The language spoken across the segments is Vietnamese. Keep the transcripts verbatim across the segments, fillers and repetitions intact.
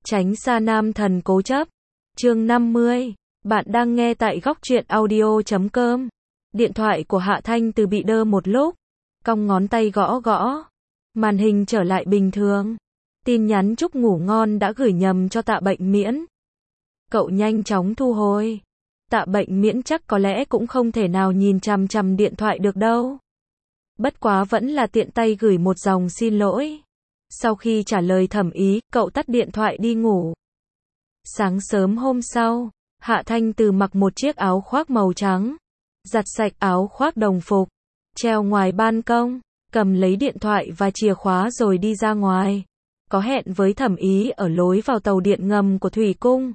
Tránh xa nam thần cố chấp. Chương năm mươi. Bạn đang nghe tại góc truyện audio chấm com. Điện thoại của Hạ Thanh Từ bị đơ một lúc, cong ngón tay gõ gõ. Màn hình trở lại bình thường. Tin nhắn chúc ngủ ngon đã gửi nhầm cho Tạ Bệnh Miễn. Cậu nhanh chóng thu hồi. Tạ Bệnh Miễn chắc có lẽ cũng không thể nào nhìn chằm chằm điện thoại được đâu. Bất quá vẫn là tiện tay gửi một dòng xin lỗi. Sau khi trả lời Thẩm Ý, cậu tắt điện thoại đi ngủ. Sáng sớm hôm sau, Hạ Thanh Từ mặc một chiếc áo khoác màu trắng, giặt sạch áo khoác đồng phục, treo ngoài ban công, cầm lấy điện thoại và chìa khóa rồi đi ra ngoài. Có hẹn với Thẩm Ý ở lối vào tàu điện ngầm của Thủy Cung.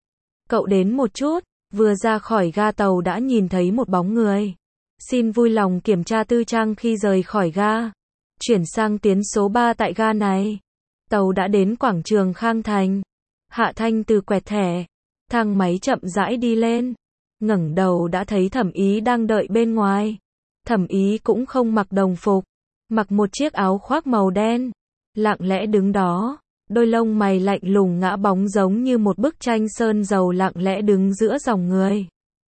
Cậu đến một chút, vừa ra khỏi ga tàu đã nhìn thấy một bóng người. Xin vui lòng kiểm tra tư trang khi rời khỏi ga. Chuyển sang tuyến số ba tại ga này. Tàu đã đến quảng trường Khang Thành. Hạ Thanh Từ quẹt thẻ. Thang máy chậm rãi đi lên. Ngẩng đầu đã thấy Thẩm Ý đang đợi bên ngoài. Thẩm Ý cũng không mặc đồng phục. Mặc một chiếc áo khoác màu đen. Lặng lẽ đứng đó. Đôi lông mày lạnh lùng ngã bóng giống như một bức tranh sơn dầu lặng lẽ đứng giữa dòng người.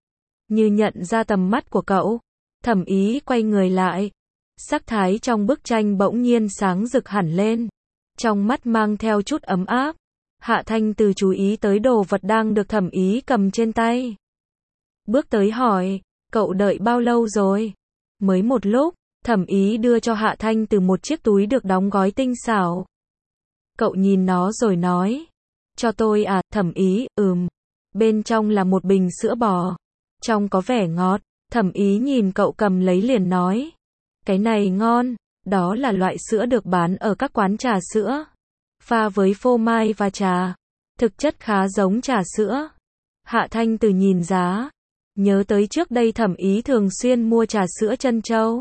Như nhận ra tầm mắt của cậu, Thẩm Ý quay người lại. Sắc thái trong bức tranh bỗng nhiên sáng rực hẳn lên. Trong mắt mang theo chút ấm áp. Hạ Thanh Từ chú ý tới đồ vật đang được Thẩm Ý cầm trên tay. Bước tới hỏi, cậu đợi bao lâu rồi? Mới một lúc, Thẩm Ý đưa cho Hạ Thanh Từ một chiếc túi được đóng gói tinh xảo. Cậu nhìn nó rồi nói, cho tôi à? Thẩm Ý, ừm. Bên trong là một bình sữa bò. Trong có vẻ ngọt. Thẩm Ý nhìn cậu cầm lấy liền nói, cái này ngon. Đó là loại sữa được bán ở các quán trà sữa, pha với phô mai và trà. Thực chất khá giống trà sữa. Hạ Thanh Từ nhìn giá, nhớ tới trước đây Thẩm Ý thường xuyên mua trà sữa Trân Châu.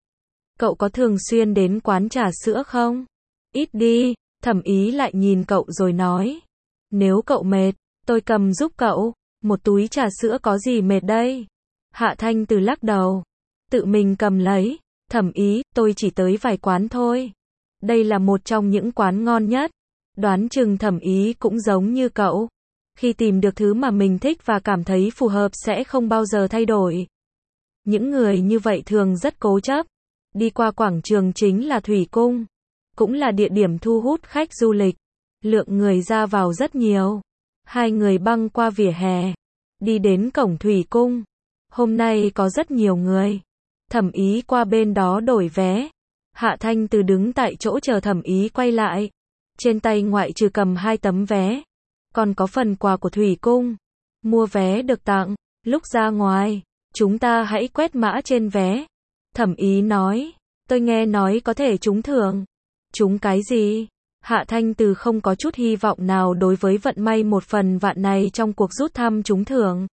Cậu có thường xuyên đến quán trà sữa không? Ít đi. Thẩm Ý lại nhìn cậu rồi nói, nếu cậu mệt, tôi cầm giúp cậu. Một túi trà sữa có gì mệt đây? Hạ Thanh Từ lắc đầu, tự mình cầm lấy. Thẩm Ý, tôi chỉ tới vài quán thôi. Đây là một trong những quán ngon nhất. Đoán chừng Thẩm Ý cũng giống như cậu. Khi tìm được thứ mà mình thích và cảm thấy phù hợp sẽ không bao giờ thay đổi. Những người như vậy thường rất cố chấp. Đi qua quảng trường chính là Thủy Cung. Cũng là địa điểm thu hút khách du lịch. Lượng người ra vào rất nhiều. Hai người băng qua vỉa hè. Đi đến cổng Thủy Cung. Hôm nay có rất nhiều người. Thẩm Ý qua bên đó đổi vé. Hạ Thanh Từ đứng tại chỗ chờ Thẩm Ý quay lại. Trên tay ngoại trừ cầm hai tấm vé, còn có phần quà của Thủy Cung. Mua vé được tặng. Lúc ra ngoài, chúng ta hãy quét mã trên vé. Thẩm Ý nói, tôi nghe nói có thể trúng thưởng. Trúng cái gì? Hạ Thanh Từ không có chút hy vọng nào đối với vận may một phần vạn này trong cuộc rút thăm trúng thưởng.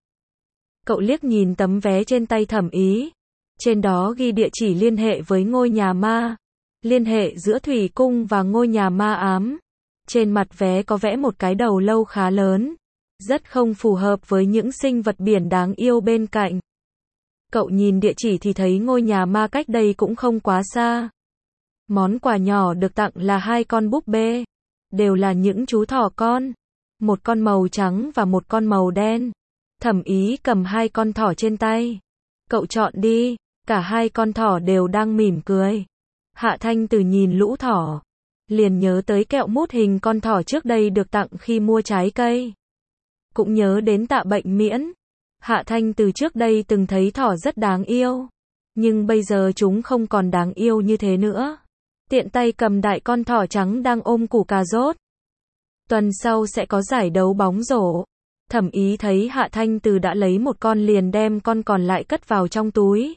Cậu liếc nhìn tấm vé trên tay Thẩm Ý. Trên đó ghi địa chỉ liên hệ với ngôi nhà ma. Liên hệ giữa Thủy Cung và ngôi nhà ma ám. Trên mặt vé có vẽ một cái đầu lâu khá lớn. Rất không phù hợp với những sinh vật biển đáng yêu bên cạnh. Cậu nhìn địa chỉ thì thấy ngôi nhà ma cách đây cũng không quá xa. Món quà nhỏ được tặng là hai con búp bê. Đều là những chú thỏ con. Một con màu trắng và một con màu đen. Thẩm Ý cầm hai con thỏ trên tay. Cậu chọn đi. Cả hai con thỏ đều đang mỉm cười. Hạ Thanh Từ nhìn lũ thỏ, liền nhớ tới kẹo mút hình con thỏ trước đây được tặng khi mua trái cây. Cũng nhớ đến Tạ Bệnh Miễn. Hạ Thanh Từ trước đây từng thấy thỏ rất đáng yêu. Nhưng bây giờ chúng không còn đáng yêu như thế nữa. Tiện tay cầm đại con thỏ trắng đang ôm củ cà rốt. Tuần sau sẽ có giải đấu bóng rổ. Thẩm Ý thấy Hạ Thanh Từ đã lấy một con liền đem con còn lại cất vào trong túi.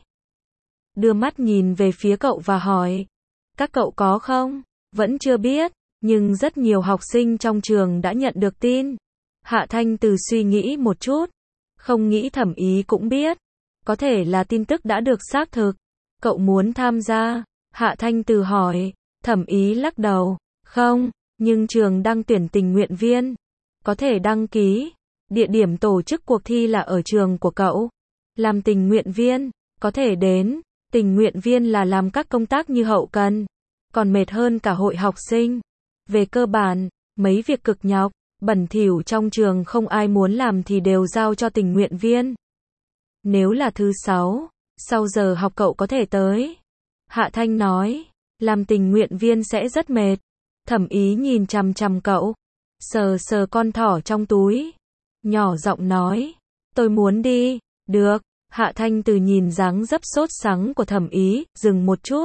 Đưa mắt nhìn về phía cậu và hỏi, các cậu có không? Vẫn chưa biết, nhưng rất nhiều học sinh trong trường đã nhận được tin. Hạ Thanh Từ suy nghĩ một chút, không nghĩ Thẩm Ý cũng biết. Có thể là tin tức đã được xác thực. Cậu muốn tham gia? Hạ Thanh Từ hỏi. Thẩm Ý lắc đầu, không, nhưng trường đang tuyển tình nguyện viên. Có thể đăng ký. Địa điểm tổ chức cuộc thi là ở trường của cậu. Làm tình nguyện viên, có thể đến. Tình nguyện viên là làm các công tác như hậu cần. Còn mệt hơn cả hội học sinh. Về cơ bản, mấy việc cực nhọc, Bẩn thỉu trong trường không ai muốn làm thì đều giao cho tình nguyện viên. Nếu là thứ sáu, sau giờ học cậu có thể tới. Hạ Thanh nói, làm tình nguyện viên sẽ rất mệt. Thẩm Ý nhìn chằm chằm cậu, sờ sờ con thỏ trong túi, nhỏ giọng nói, tôi muốn đi. Được. Hạ Thanh Từ nhìn dáng dấp sốt sắng của Thẩm Ý, dừng một chút.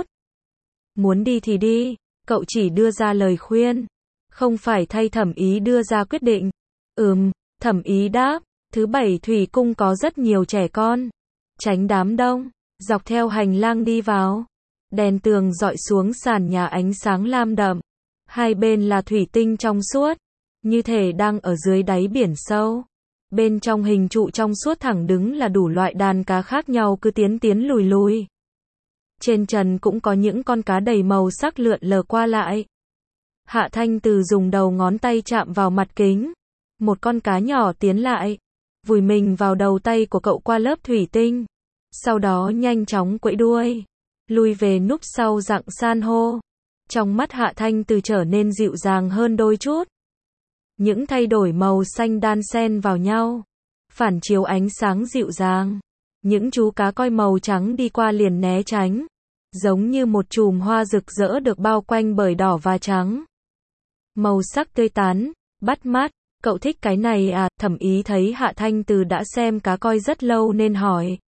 Muốn đi thì đi, cậu chỉ đưa ra lời khuyên, không phải thay Thẩm Ý đưa ra quyết định. Ừm, Thẩm Ý đáp, thứ bảy thủy cung có rất nhiều trẻ con. Tránh đám đông, dọc theo hành lang đi vào. Đèn tường dọi xuống sàn nhà ánh sáng lam đậm. Hai bên là thủy tinh trong suốt, như thể đang ở dưới đáy biển sâu. Bên trong hình trụ trong suốt thẳng đứng là đủ loại đàn cá khác nhau cứ tiến tiến lùi lùi. Trên trần cũng có những con cá đầy màu sắc lượn lờ qua lại. Hạ Thanh Từ dùng đầu ngón tay chạm vào mặt kính. Một con cá nhỏ tiến lại, vùi mình vào đầu tay của cậu qua lớp thủy tinh. Sau đó nhanh chóng quẫy đuôi, lui về núp sau rặng san hô. Trong mắt Hạ Thanh Từ trở nên dịu dàng hơn đôi chút. Những thay đổi màu xanh đan xen vào nhau, phản chiếu ánh sáng dịu dàng. Những chú cá coi màu trắng đi qua liền né tránh, giống như một chùm hoa rực rỡ được bao quanh bởi đỏ và trắng. Màu sắc tươi tắn, bắt mắt. Cậu thích cái này à? Thẩm Ý thấy Hạ Thanh Từ đã xem cá coi rất lâu nên hỏi.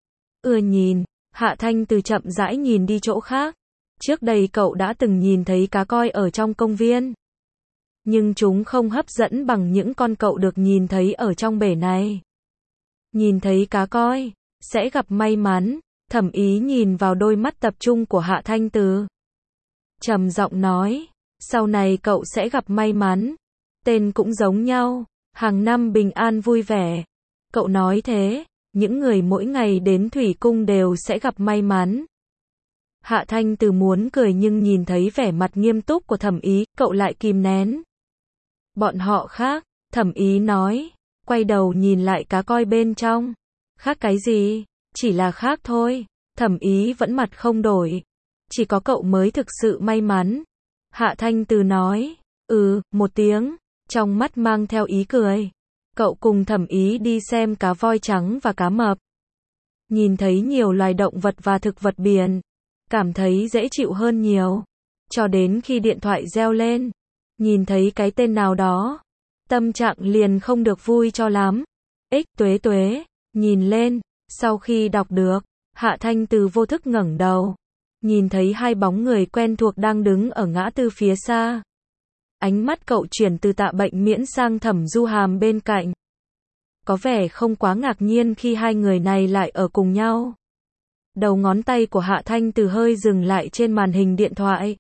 Ưa nhìn. Hạ Thanh Từ chậm rãi nhìn đi chỗ khác. Trước đây cậu đã từng nhìn thấy cá coi ở trong công viên, nhưng chúng không hấp dẫn bằng những con cậu được nhìn thấy ở trong bể này. Nhìn thấy cá coi, sẽ gặp may mắn. Thẩm Ý nhìn vào đôi mắt tập trung của Hạ Thanh Từ, trầm giọng nói, sau này cậu sẽ gặp may mắn. Tên cũng giống nhau, hàng năm bình an vui vẻ. Cậu nói thế, những người mỗi ngày đến thủy cung đều sẽ gặp may mắn. Hạ Thanh Từ muốn cười nhưng nhìn thấy vẻ mặt nghiêm túc của Thẩm Ý, cậu lại kìm nén. Bọn họ khác, Thẩm Ý nói, quay đầu nhìn lại cá coi bên trong. Khác cái gì? Chỉ là khác thôi. Thẩm Ý vẫn mặt không đổi. Chỉ có cậu mới thực sự may mắn. Hạ Thanh Từ nói, ừ, một tiếng, trong mắt mang theo ý cười. Cậu cùng Thẩm Ý đi xem cá voi trắng và cá mập. Nhìn thấy nhiều loài động vật và thực vật biển, cảm thấy dễ chịu hơn nhiều. Cho đến khi điện thoại reo lên, nhìn thấy cái tên nào đó, tâm trạng liền không được vui cho lắm. Ích Tuế Tuế, nhìn lên, sau khi đọc được, Hạ Thanh Từ vô thức ngẩng đầu, nhìn thấy hai bóng người quen thuộc đang đứng ở ngã tư phía xa. Ánh mắt cậu chuyển từ Tạ Bệnh Miễn sang Thẩm Du Hàm bên cạnh. Có vẻ không quá ngạc nhiên khi hai người này lại ở cùng nhau. Đầu ngón tay của Hạ Thanh Từ hơi dừng lại trên màn hình điện thoại.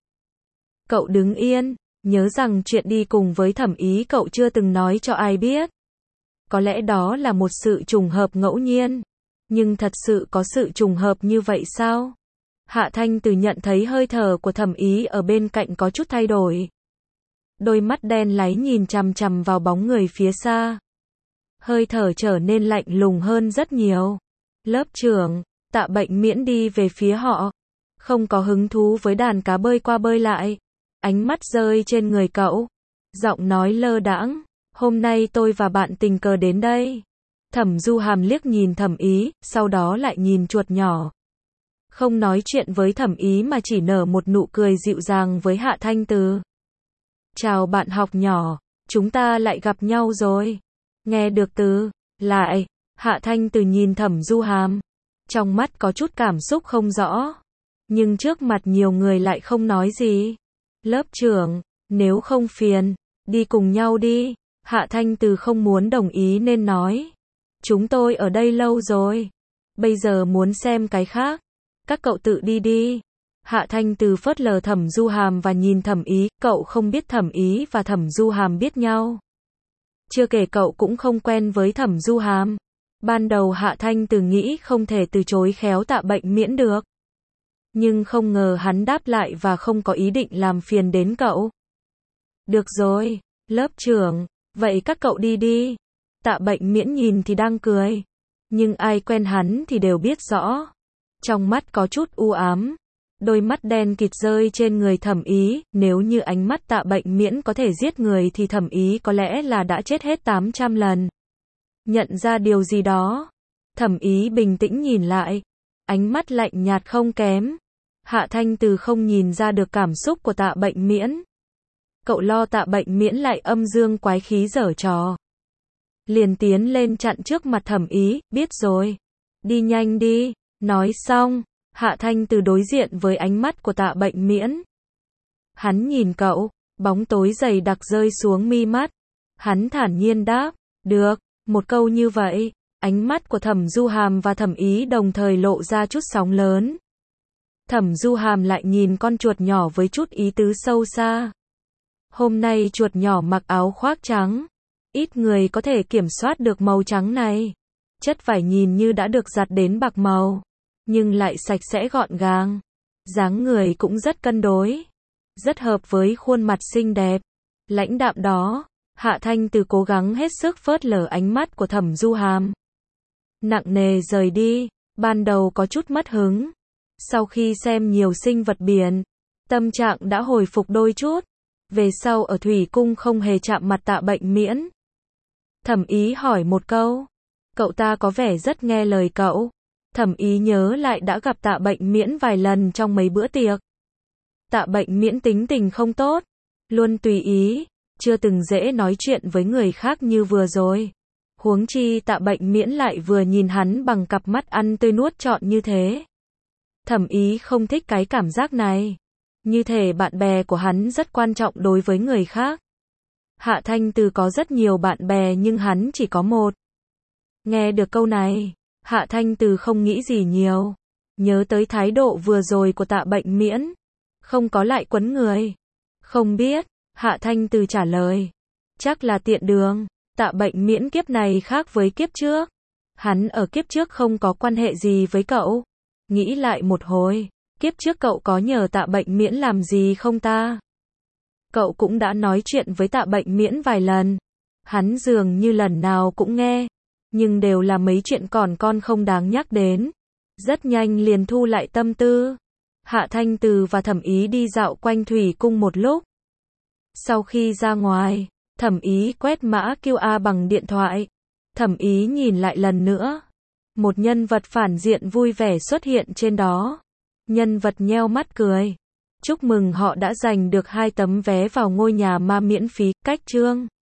Cậu đứng yên, nhớ rằng chuyện đi cùng với Thẩm Ý cậu chưa từng nói cho ai biết. Có lẽ đó là một sự trùng hợp ngẫu nhiên. Nhưng thật sự có sự trùng hợp như vậy sao? Hạ Thanh Từ nhận thấy hơi thở của Thẩm Ý ở bên cạnh có chút thay đổi. Đôi mắt đen láy nhìn chằm chằm vào bóng người phía xa. Hơi thở trở nên lạnh lùng hơn rất nhiều. Lớp trưởng, Tạ Bệnh Miễn đi về phía họ. Không có hứng thú với đàn cá bơi qua bơi lại. Ánh mắt rơi trên người cậu. Giọng nói lơ đãng. Hôm nay tôi và bạn tình cờ đến đây. Thẩm Du Hàm liếc nhìn Thẩm Ý, sau đó lại nhìn chuột nhỏ. Không nói chuyện với Thẩm Ý mà chỉ nở một nụ cười dịu dàng với Hạ Thanh Từ. Chào bạn học nhỏ, chúng ta lại gặp nhau rồi. Nghe được từ lại, Hạ Thanh Từ nhìn Thẩm Du Hàm. Trong mắt có chút cảm xúc không rõ. Nhưng trước mặt nhiều người lại không nói gì. Lớp trưởng, nếu không phiền, đi cùng nhau đi. Hạ Thanh Từ không muốn đồng ý nên nói. Chúng tôi ở đây lâu rồi. Bây giờ muốn xem cái khác. Các cậu tự đi đi. Hạ Thanh Từ phớt lờ Thẩm Du Hàm và nhìn Thẩm Ý. Cậu không biết Thẩm Ý và Thẩm Du Hàm biết nhau. Chưa kể cậu cũng không quen với Thẩm Du Hàm. Ban đầu Hạ Thanh Từ nghĩ không thể từ chối khéo Tạ Bệnh Miễn được. Nhưng không ngờ hắn đáp lại và không có ý định làm phiền đến cậu. Được rồi, lớp trưởng, vậy các cậu đi đi. Tạ Bệnh Miễn nhìn thì đang cười. Nhưng ai quen hắn thì đều biết rõ. Trong mắt có chút u ám. Đôi mắt đen kịt rơi trên người Thẩm Ý, nếu như ánh mắt Tạ Bệnh Miễn có thể giết người thì Thẩm Ý có lẽ là đã chết hết tám trăm lần. Nhận ra điều gì đó, Thẩm Ý bình tĩnh nhìn lại, ánh mắt lạnh nhạt không kém. Hạ Thanh Từ không nhìn ra được cảm xúc của Tạ Bệnh Miễn. Cậu lo Tạ Bệnh Miễn lại âm dương quái khí giở trò. Liền tiến lên chặn trước mặt Thẩm Ý, biết rồi. Đi nhanh đi. Nói xong, Hạ Thanh Từ đối diện với ánh mắt của Tạ Bệnh Miễn. Hắn nhìn cậu, bóng tối dày đặc rơi xuống mi mắt. Hắn thản nhiên đáp, được, một câu như vậy. Ánh mắt của Thẩm Du Hàm và Thẩm Ý đồng thời lộ ra chút sóng lớn. Thẩm Du Hàm lại nhìn con chuột nhỏ với chút ý tứ sâu xa. Hôm nay chuột nhỏ mặc áo khoác trắng. Ít người có thể kiểm soát được màu trắng này. Chất vải nhìn như đã được giặt đến bạc màu, nhưng lại sạch sẽ gọn gàng. Dáng người cũng rất cân đối, rất hợp với khuôn mặt xinh đẹp, lãnh đạm đó. Hạ Thanh Từ cố gắng hết sức phớt lờ ánh mắt của Thẩm Du Hàm. Nặng nề rời đi, ban đầu có chút mất hứng. Sau khi xem nhiều sinh vật biển, tâm trạng đã hồi phục đôi chút. Về sau ở Thủy Cung không hề chạm mặt Tạ Bệnh Miễn. Thẩm Ý hỏi một câu, cậu ta có vẻ rất nghe lời cậu. Thẩm Ý nhớ lại đã gặp Tạ Bệnh Miễn vài lần trong mấy bữa tiệc. Tạ Bệnh Miễn tính tình không tốt, luôn tùy ý, chưa từng dễ nói chuyện với người khác như vừa rồi. Huống chi Tạ Bệnh Miễn lại vừa nhìn hắn bằng cặp mắt ăn tươi nuốt trọn như thế. Thẩm Ý không thích cái cảm giác này. Như thể bạn bè của hắn rất quan trọng đối với người khác. Hạ Thanh Từ có rất nhiều bạn bè nhưng hắn chỉ có một. Nghe được câu này, Hạ Thanh Từ không nghĩ gì nhiều. Nhớ tới thái độ vừa rồi của Tạ Bệnh Miễn. Không có lại quấn người. Không biết, Hạ Thanh Từ trả lời. Chắc là tiện đường. Tạ Bệnh Miễn kiếp này khác với kiếp trước. Hắn ở kiếp trước không có quan hệ gì với cậu. Nghĩ lại một hồi, kiếp trước cậu có nhờ Tạ Bệnh Miễn làm gì không ta? Cậu cũng đã nói chuyện với Tạ Bệnh Miễn vài lần. Hắn dường như lần nào cũng nghe. Nhưng đều là mấy chuyện còn con không đáng nhắc đến. Rất nhanh liền thu lại tâm tư. Hạ Thanh Từ và Thẩm Ý đi dạo quanh Thủy Cung một lúc. Sau khi ra ngoài, Thẩm Ý quét mã quy rờ bằng điện thoại. Thẩm Ý nhìn lại lần nữa. Một nhân vật phản diện vui vẻ xuất hiện trên đó. Nhân vật nheo mắt cười. Chúc mừng họ đã giành được hai tấm vé vào ngôi nhà ma miễn phí, cách chương.